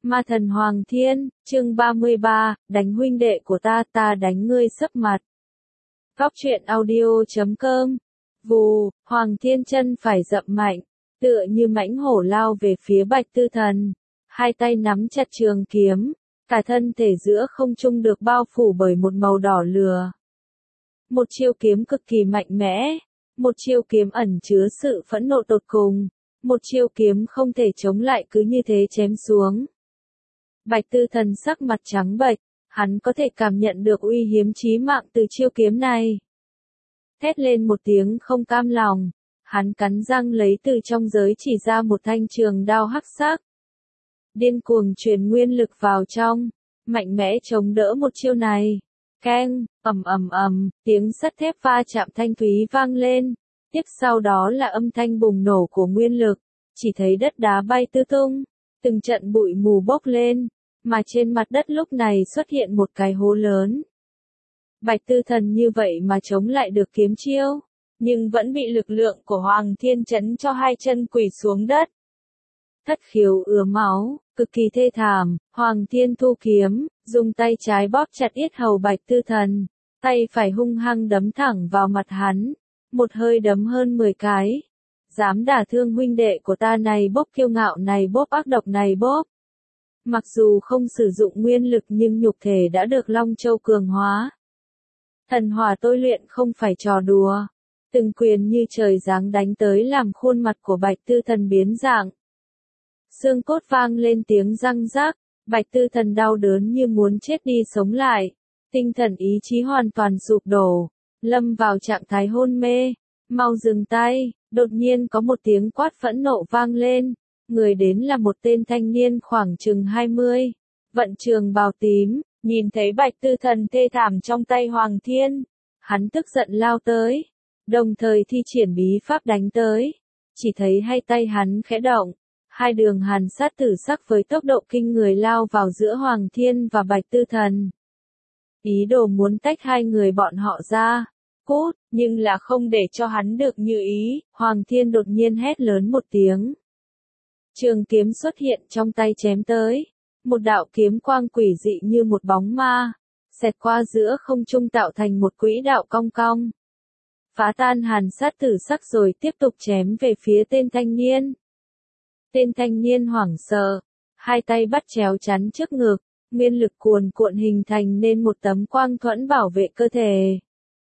Ma thần Hoàng Thiên, chương 33, đánh huynh đệ của ta đánh ngươi sấp mặt. Góc truyện audio.com. Vù, Hoàng Thiên chân phải dậm mạnh, tựa như mãnh hổ lao về phía Bạch Tư Thần, hai tay nắm chặt trường kiếm, cả thân thể giữa không trung được bao phủ bởi một màu đỏ lửa. Một chiêu kiếm cực kỳ mạnh mẽ, một chiêu kiếm ẩn chứa sự phẫn nộ tột cùng, một chiêu kiếm không thể chống lại cứ như thế chém xuống. Bạch Tư Thần sắc mặt trắng bệch, hắn có thể cảm nhận được uy hiếp chí mạng từ chiêu kiếm này. Thét lên một tiếng không cam lòng, hắn cắn răng lấy từ trong giới chỉ ra một thanh trường đao hắc sắc. Điên cuồng truyền nguyên lực vào trong, mạnh mẽ chống đỡ một chiêu này. Keng, ầm, tiếng sắt thép va chạm thanh thúy vang lên, tiếp sau đó là âm thanh bùng nổ của nguyên lực, chỉ thấy đất đá bay tứ tung, từng trận bụi mù bốc lên, mà trên mặt đất lúc này xuất hiện một cái hố lớn. Bạch Tư Thần như vậy mà chống lại được kiếm chiêu, nhưng vẫn bị lực lượng của Hoàng Thiên chấn cho hai chân quỳ xuống đất. Thất khiếu ứa máu, cực kỳ thê thảm, Hoàng Thiên thu kiếm, dùng tay trái bóp chặt yết hầu Bạch Tư Thần, tay phải hung hăng đấm thẳng vào mặt hắn, một hơi đấm hơn 10 cái. Dám đả thương huynh đệ của ta này bốp, kiêu ngạo này bốp, ác độc này bốp. Mặc dù không sử dụng nguyên lực nhưng nhục thể đã được Long Châu cường hóa. Thần hỏa tôi luyện không phải trò đùa. Từng quyền như trời giáng đánh tới làm khuôn mặt của Bạch Tư Thần biến dạng. Xương cốt vang lên tiếng răng rác, Bạch Tư Thần đau đớn như muốn chết đi sống lại. Tinh thần ý chí hoàn toàn sụp đổ, lâm vào trạng thái hôn mê. Mau dừng tay, đột nhiên có một tiếng quát phẫn nộ vang lên. Người đến là một tên thanh niên khoảng chừng 20, vận trường bào tím, nhìn thấy Bạch Tư Thần thê thảm trong tay Hoàng Thiên. Hắn tức giận lao tới, đồng thời thi triển bí pháp đánh tới. Chỉ thấy hai tay hắn khẽ động, hai đường hàn sát tử sắc với tốc độ kinh người lao vào giữa Hoàng Thiên và Bạch Tư Thần. Ý đồ muốn tách hai người bọn họ ra. Cút, nhưng là không để cho hắn được như ý, Hoàng Thiên đột nhiên hét lớn một tiếng. Trường kiếm xuất hiện trong tay chém tới, một đạo kiếm quang quỷ dị như một bóng ma, xẹt qua giữa không trung tạo thành một quỹ đạo cong cong. Phá tan hàn sát tử sắc rồi tiếp tục chém về phía tên thanh niên. Tên thanh niên hoảng sợ, hai tay bắt chéo chắn trước ngực, nguyên lực cuồn cuộn hình thành nên một tấm quang thuẫn bảo vệ cơ thể.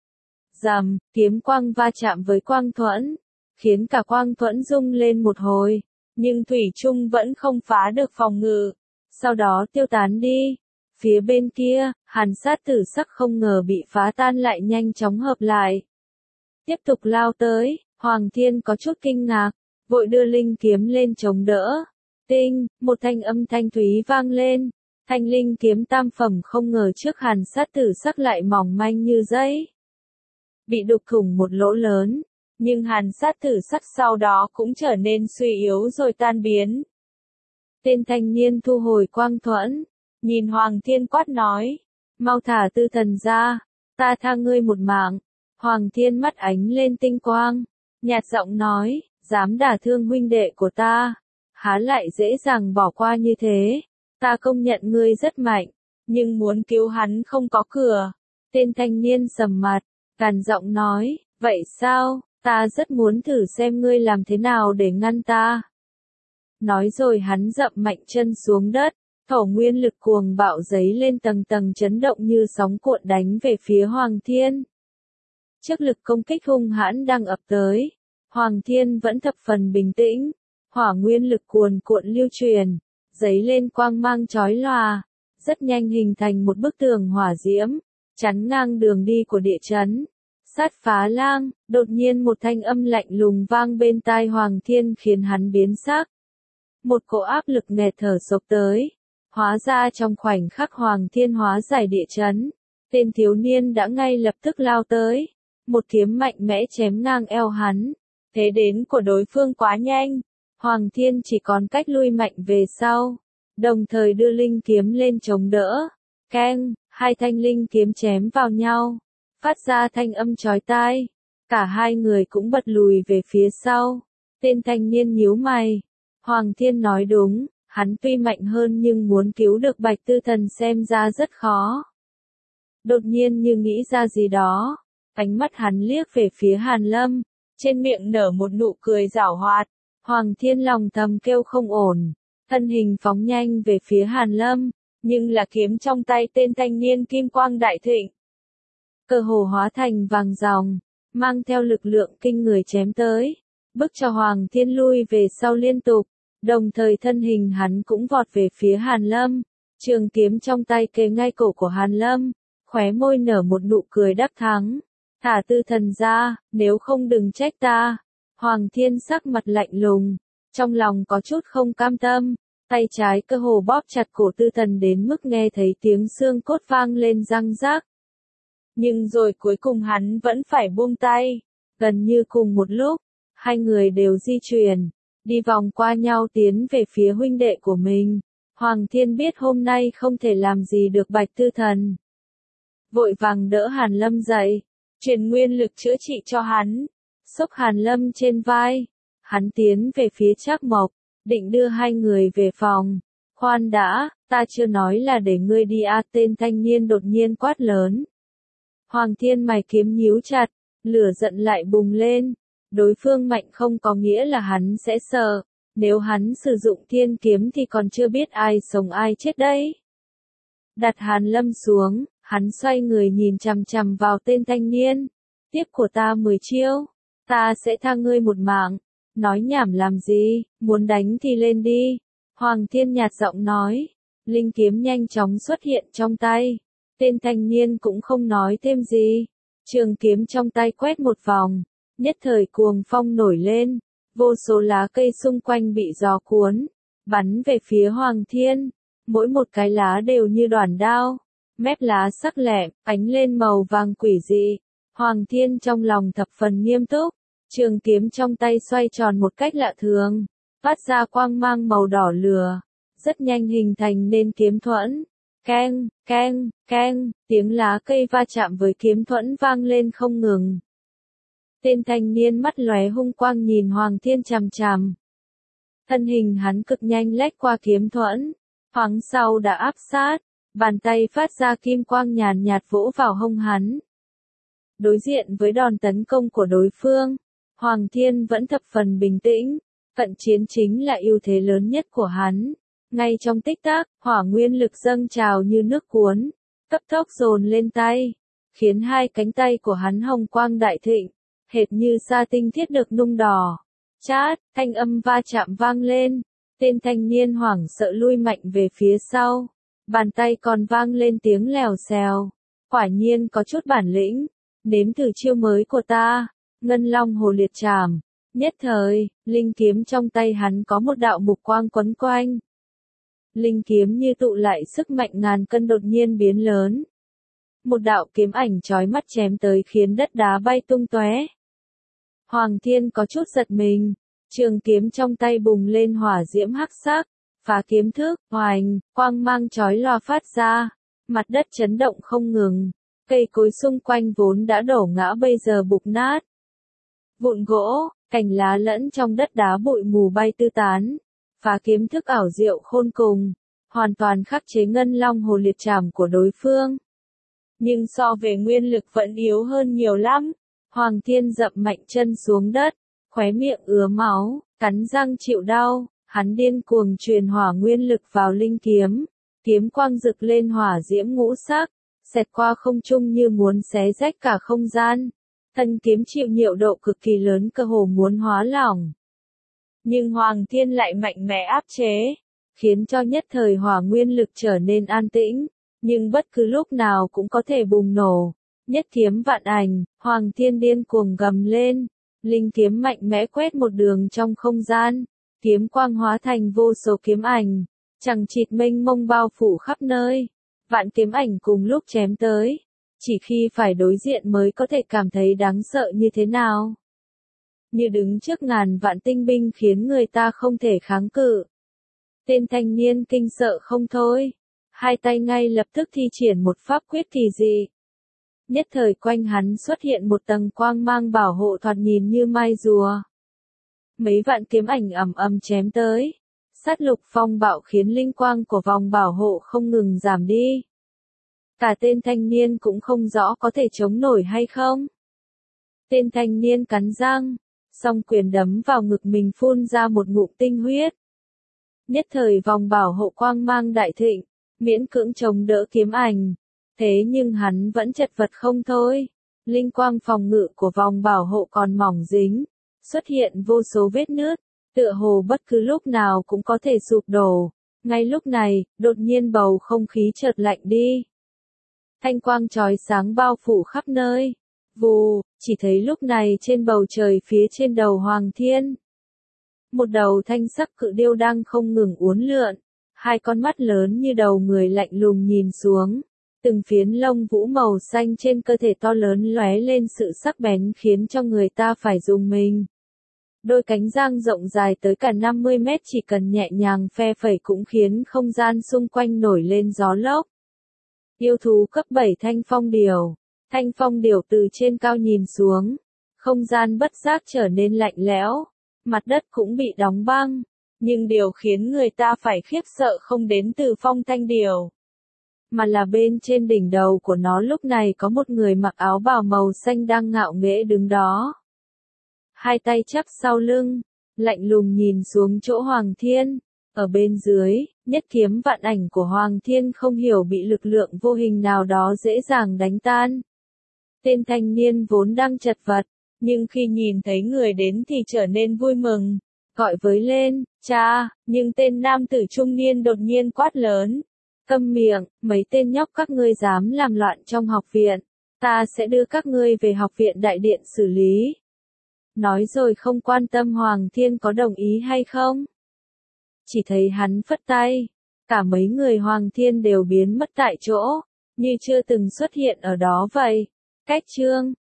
Rầm, kiếm quang va chạm với quang thuẫn, khiến cả quang thuẫn rung lên một hồi, nhưng thủy chung vẫn không phá được phòng ngự, sau đó tiêu tán đi. Phía bên kia, hàn sát tử sắc không ngờ bị phá tan lại nhanh chóng hợp lại. Tiếp tục lao tới, Hoàng Thiên có chút kinh ngạc, vội đưa linh kiếm lên chống đỡ. Tinh, một thanh âm thanh thúy vang lên, thanh linh kiếm tam phẩm không ngờ trước hàn sát tử sắc lại mỏng manh như giấy. Bị đục thủng một lỗ lớn, nhưng hàn sát tử sắc sau đó cũng trở nên suy yếu rồi tan biến. Tên thanh niên thu hồi quang thuẫn, nhìn Hoàng Thiên quát nói, mau thả Tư Thần ra, ta tha ngươi một mạng. Hoàng Thiên mắt ánh lên tinh quang, nhạt giọng nói, dám đả thương huynh đệ của ta, há lại dễ dàng bỏ qua như thế, ta công nhận ngươi rất mạnh, nhưng muốn cứu hắn không có cửa. Tên thanh niên sầm mặt, gằn giọng nói, vậy sao, ta rất muốn thử xem ngươi làm thế nào để ngăn ta. Nói rồi hắn dậm mạnh chân xuống đất, thổ nguyên lực cuồng bạo giấy lên tầng tầng chấn động như sóng cuộn đánh về phía Hoàng Thiên. Trước lực công kích hung hãn đang ập tới, Hoàng Thiên vẫn thập phần bình tĩnh, hỏa nguyên lực cuồn cuộn lưu truyền, giấy lên quang mang chói lòa, rất nhanh hình thành một bức tường hỏa diễm, chắn ngang đường đi của địa chấn. Sát phá lang, đột nhiên một thanh âm lạnh lùng vang bên tai Hoàng Thiên khiến hắn biến sắc. Một cỗ áp lực nghẹt thở xộc tới, hóa ra trong khoảnh khắc Hoàng Thiên hóa giải địa chấn, tên thiếu niên đã ngay lập tức lao tới, một kiếm mạnh mẽ chém ngang eo hắn. Thế đến của đối phương quá nhanh, Hoàng Thiên chỉ còn cách lui mạnh về sau, đồng thời đưa linh kiếm lên chống đỡ. Keng, hai thanh linh kiếm chém vào nhau, phát ra thanh âm chói tai. Cả hai người cũng bật lùi về phía sau. Tên thanh niên nhíu mày. Hoàng Thiên nói đúng, Hắn tuy mạnh hơn nhưng muốn cứu được Bạch Tư Thần xem ra rất khó. Đột nhiên như nghĩ ra gì đó, ánh mắt hắn liếc về phía Hàn Lâm, trên miệng nở một nụ cười giảo hoạt. Hoàng Thiên lòng thầm kêu không ổn, thân hình phóng nhanh về phía Hàn Lâm, nhưng là kiếm trong tay tên thanh niên kim quang đại thịnh. Cơ hồ hóa thành vàng ròng, mang theo lực lượng kinh người chém tới, bức cho Hoàng Thiên lui về sau liên tục, đồng thời thân hình hắn cũng vọt về phía Hàn Lâm, trường kiếm trong tay kề ngay cổ của Hàn Lâm, khóe môi nở một nụ cười đắc thắng. Thả Tư Thần ra, nếu không đừng trách ta. Hoàng Thiên sắc mặt lạnh lùng, trong lòng có chút không cam tâm, tay trái cơ hồ bóp chặt cổ Tư Thần đến mức nghe thấy tiếng xương cốt vang lên răng rác. Nhưng rồi cuối cùng hắn vẫn phải buông tay, gần như cùng một lúc, hai người đều di chuyển, đi vòng qua nhau tiến về phía huynh đệ của mình. Hoàng Thiên biết hôm nay không thể làm gì được Bạch Tư Thần. Vội vàng đỡ Hàn Lâm dậy, truyền nguyên lực chữa trị cho hắn, xốc Hàn Lâm trên vai, hắn tiến về phía Trác Mộc, định đưa hai người về phòng. Khoan đã, ta chưa nói là để ngươi đi à, tên thanh niên đột nhiên quát lớn. Hoàng Thiên mày kiếm nhíu chặt, lửa giận lại bùng lên, đối phương mạnh không có nghĩa là hắn sẽ sợ, nếu hắn sử dụng thiên kiếm thì còn chưa biết ai sống ai chết đấy. Đặt Hàn Lâm xuống, hắn xoay người nhìn chằm chằm vào tên thanh niên. Tiếp của ta 10 chiêu, ta sẽ tha ngươi một mạng. Nói nhảm làm gì, muốn đánh thì lên đi. Hoàng Thiên nhạt giọng nói. Linh kiếm nhanh chóng xuất hiện trong tay. Tên thanh niên cũng không nói thêm gì. Trường kiếm trong tay quét một vòng. Nhất thời cuồng phong nổi lên. Vô số lá cây xung quanh bị gió cuốn. Bắn về phía Hoàng Thiên. Mỗi một cái lá đều như đoản đao. Mép lá sắc lẹm, ánh lên màu vàng quỷ dị. Hoàng Thiên trong lòng thập phần nghiêm túc, trường kiếm trong tay xoay tròn một cách lạ thường, phát ra quang mang màu đỏ lửa, rất nhanh hình thành nên kiếm thuẫn. Keng, keng, keng, tiếng lá cây va chạm với kiếm thuẫn vang lên không ngừng. Tên thanh niên mắt lóe hung quang nhìn Hoàng Thiên chằm chằm. Thân hình hắn cực nhanh lách qua kiếm thuẫn, thoáng sau đã áp sát. Bàn tay phát ra kim quang nhàn nhạt vỗ vào hông hắn. Đối diện với đòn tấn công của đối phương, Hoàng Thiên vẫn thập phần bình tĩnh, cận chiến chính là ưu thế lớn nhất của hắn. Ngay trong tích tắc, hỏa nguyên lực dâng trào như nước cuốn, cấp tốc dồn lên tay, khiến hai cánh tay của hắn hồng quang đại thịnh, hệt như sa tinh thiết được nung đỏ. Chát, thanh âm va chạm vang lên, tên thanh niên hoảng sợ lui mạnh về phía sau. Bàn tay còn vang lên tiếng lèo xèo. Quả nhiên có chút bản lĩnh. Nếm thử chiêu mới của ta. Ngân Long Hồ Liệt Trảm. Nhất thời, linh kiếm trong tay hắn có một đạo mục quang quấn quanh. Linh kiếm như tụ lại sức mạnh ngàn cân đột nhiên biến lớn. Một đạo kiếm ảnh chói mắt chém tới khiến đất đá bay tung tóe. Hoàng Thiên có chút giật mình. Trường kiếm trong tay bùng lên hỏa diễm hắc sắc. Phá kiếm thức, hoành, quang mang chói lòa phát ra, mặt đất chấn động không ngừng, cây cối xung quanh vốn đã đổ ngã bây giờ bục nát. Vụn gỗ, cành lá lẫn trong đất đá bụi mù bay tứ tán, phá kiếm thức ảo diệu khôn cùng, hoàn toàn khắc chế Ngân Long Hồ Liệt Trảm của đối phương. Nhưng so về nguyên lực vẫn yếu hơn nhiều lắm. Hoàng Thiên dậm mạnh chân xuống đất, khóe miệng ứa máu, cắn răng chịu đau. Hắn điên cuồng truyền hỏa nguyên lực vào linh kiếm, kiếm quang rực lên hỏa diễm ngũ sắc, xẹt qua không trung như muốn xé rách cả không gian. Thân kiếm chịu nhiễu độ cực kỳ lớn cơ hồ muốn hóa lỏng. Nhưng Hoàng Thiên lại mạnh mẽ áp chế, khiến cho nhất thời hỏa nguyên lực trở nên an tĩnh, nhưng bất cứ lúc nào cũng có thể bùng nổ. Nhất kiếm vạn ảnh, Hoàng Thiên điên cuồng gầm lên, linh kiếm mạnh mẽ quét một đường trong không gian. Kiếm quang hóa thành vô số kiếm ảnh, chằng chịt mênh mông bao phủ khắp nơi. Vạn kiếm ảnh cùng lúc chém tới, chỉ khi phải đối diện mới có thể cảm thấy đáng sợ như thế nào. Như đứng trước ngàn vạn tinh binh khiến người ta không thể kháng cự. Tên thanh niên kinh sợ không thôi, hai tay ngay lập tức thi triển một pháp quyết kỳ dị. Nhất thời quanh hắn xuất hiện một tầng quang mang bảo hộ thoạt nhìn như mai rùa. Mấy vạn kiếm ảnh ầm ầm chém tới, Sát lục phong bạo khiến linh quang của vòng bảo hộ không ngừng giảm đi. Cả tên thanh niên cũng không rõ có thể chống nổi hay không. Tên thanh niên cắn răng, song quyền đấm vào ngực mình phun ra một ngụm tinh huyết. Nhất thời vòng bảo hộ quang mang đại thịnh, miễn cưỡng chống đỡ kiếm ảnh. Thế nhưng hắn vẫn chật vật không thôi. Linh quang phòng ngự của vòng bảo hộ còn mỏng dính, xuất hiện vô số vết nứt, tựa hồ bất cứ lúc nào cũng có thể sụp đổ. Ngay lúc này, đột nhiên bầu không khí chợt lạnh đi. Thanh quang chói sáng bao phủ khắp nơi. Vù, chỉ thấy lúc này trên bầu trời phía trên đầu Hoàng Thiên. Một đầu thanh sắc cự điêu đang không ngừng uốn lượn, hai con mắt lớn như đầu người lạnh lùng nhìn xuống. Từng phiến lông vũ màu xanh trên cơ thể to lớn lóe lên sự sắc bén khiến cho người ta phải rùng mình. Đôi cánh giang rộng dài tới cả 50 mét chỉ cần nhẹ nhàng phe phẩy cũng khiến không gian xung quanh nổi lên gió lốc. Yêu thú cấp 7 Thanh Phong Điểu. Thanh Phong Điểu từ trên cao nhìn xuống, không gian bất giác trở nên lạnh lẽo, mặt đất cũng bị đóng băng, nhưng điều khiến người ta phải khiếp sợ không đến từ Phong Thanh Điểu, mà là bên trên đỉnh đầu của nó lúc này có một người mặc áo bào màu xanh đang ngạo nghễ đứng đó. Hai tay chắp sau lưng, lạnh lùng nhìn xuống chỗ Hoàng Thiên, ở bên dưới, nhất kiếm vạn ảnh của Hoàng Thiên không hiểu bị lực lượng vô hình nào đó dễ dàng đánh tan. Tên thanh niên vốn đang chật vật, nhưng khi nhìn thấy người đến thì trở nên vui mừng, gọi với lên, cha, nhưng tên nam tử trung niên đột nhiên quát lớn. Câm miệng, mấy tên nhóc các ngươi dám làm loạn trong học viện, ta sẽ đưa các ngươi về học viện đại điện xử lý. Nói rồi không quan tâm Hoàng Thiên có đồng ý hay không. Chỉ thấy hắn phất tay, cả mấy người Hoàng Thiên đều biến mất tại chỗ, như chưa từng xuất hiện ở đó vậy. Cách chương